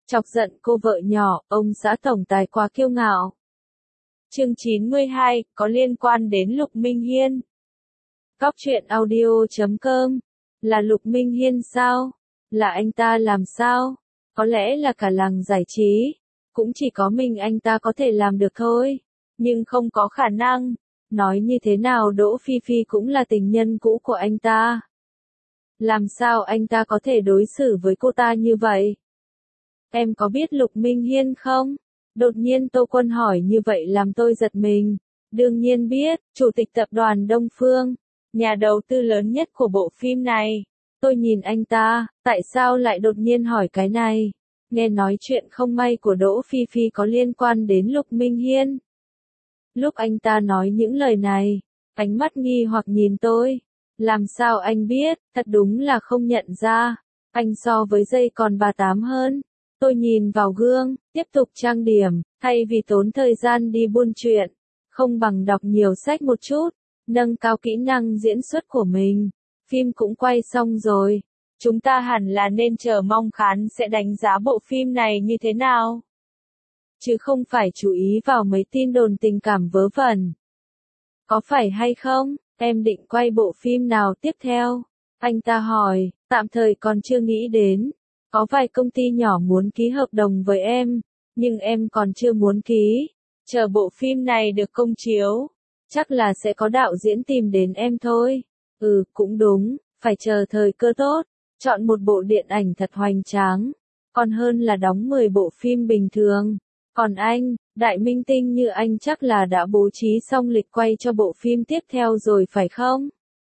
Chọc giận cô vợ nhỏ, ông xã tổng tài quá kiêu ngạo. Chương 92, có liên quan đến Lục Minh Hiên. Góc truyện audio.com. Là Lục Minh Hiên sao? Là anh ta làm sao? Có lẽ là cả làng giải trí. Cũng chỉ có mình anh ta có thể làm được thôi. Nhưng không có khả năng. Nói như thế nào Đỗ Phi Phi cũng là tình nhân cũ của anh ta. Làm sao anh ta có thể đối xử với cô ta như vậy? Em có biết Lục Minh Hiên không? Đột nhiên Tô Quân hỏi như vậy làm tôi giật mình. Đương nhiên biết, Chủ tịch tập đoàn Đông Phương, nhà đầu tư lớn nhất của bộ phim này. Tôi nhìn anh ta, tại sao lại đột nhiên hỏi cái này? Nghe nói chuyện không may của Đỗ Phi Phi có liên quan đến Lục Minh Hiên. Lúc anh ta nói những lời này, ánh mắt nghi hoặc nhìn tôi. Làm sao anh biết, thật đúng là không nhận ra. Anh so với dây còn bà tám hơn. Tôi nhìn vào gương, tiếp tục trang điểm, thay vì tốn thời gian đi buôn chuyện, không bằng đọc nhiều sách một chút, nâng cao kỹ năng diễn xuất của mình. Phim cũng quay xong rồi, chúng ta hẳn là nên chờ mong khán sẽ đánh giá bộ phim này như thế nào. Chứ không phải chú ý vào mấy tin đồn tình cảm vớ vẩn. Có phải hay không, em định quay bộ phim nào tiếp theo? Anh ta hỏi, tạm thời còn chưa nghĩ đến. Có vài công ty nhỏ muốn ký hợp đồng với em, nhưng em còn chưa muốn ký. Chờ bộ phim này được công chiếu, chắc là sẽ có đạo diễn tìm đến em thôi. Cũng đúng, phải chờ thời cơ tốt, chọn một bộ điện ảnh thật hoành tráng, còn hơn là đóng 10 bộ phim bình thường. Còn anh, đại minh tinh như anh chắc là đã bố trí xong lịch quay cho bộ phim tiếp theo rồi phải không?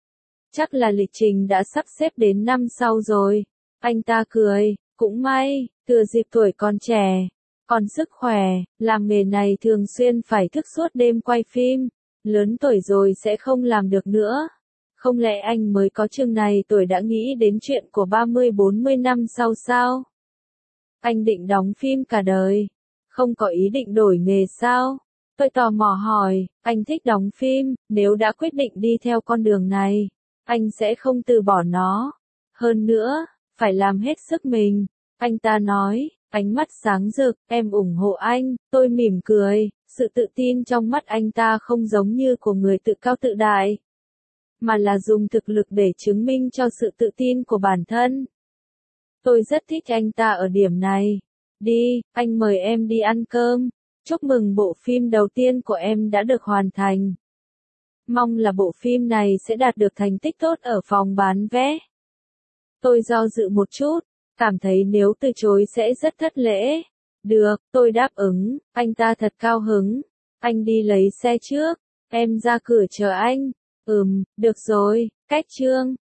Chắc là lịch trình đã sắp xếp đến năm sau rồi. Anh ta cười, cũng may, thừa dịp tuổi còn trẻ, còn sức khỏe, làm nghề này thường xuyên phải thức suốt đêm quay phim, lớn tuổi rồi sẽ không làm được nữa. Không lẽ anh mới có chừng này tuổi đã nghĩ đến chuyện của 30-40 năm sau sao? Anh định đóng phim cả đời, không có ý định đổi nghề sao? Tôi tò mò hỏi, anh thích đóng phim, nếu đã quyết định đi theo con đường này, anh sẽ không từ bỏ nó. Hơn nữa, phải làm hết sức mình. Anh ta nói, ánh mắt sáng rực, em ủng hộ anh. Tôi mỉm cười, sự tự tin trong mắt anh ta không giống như của người tự cao tự đại, mà là dùng thực lực để chứng minh cho sự tự tin của bản thân. Tôi rất thích anh ta ở điểm này. Đi, anh mời em đi ăn cơm. Chúc mừng bộ phim đầu tiên của em đã được hoàn thành. Mong là bộ phim này sẽ đạt được thành tích tốt ở phòng bán vé. Tôi do dự một chút, cảm thấy nếu từ chối sẽ rất thất lễ. Được, tôi đáp ứng, anh ta thật cao hứng. Anh đi lấy xe trước, em ra cửa chờ anh. Được rồi, cách chương.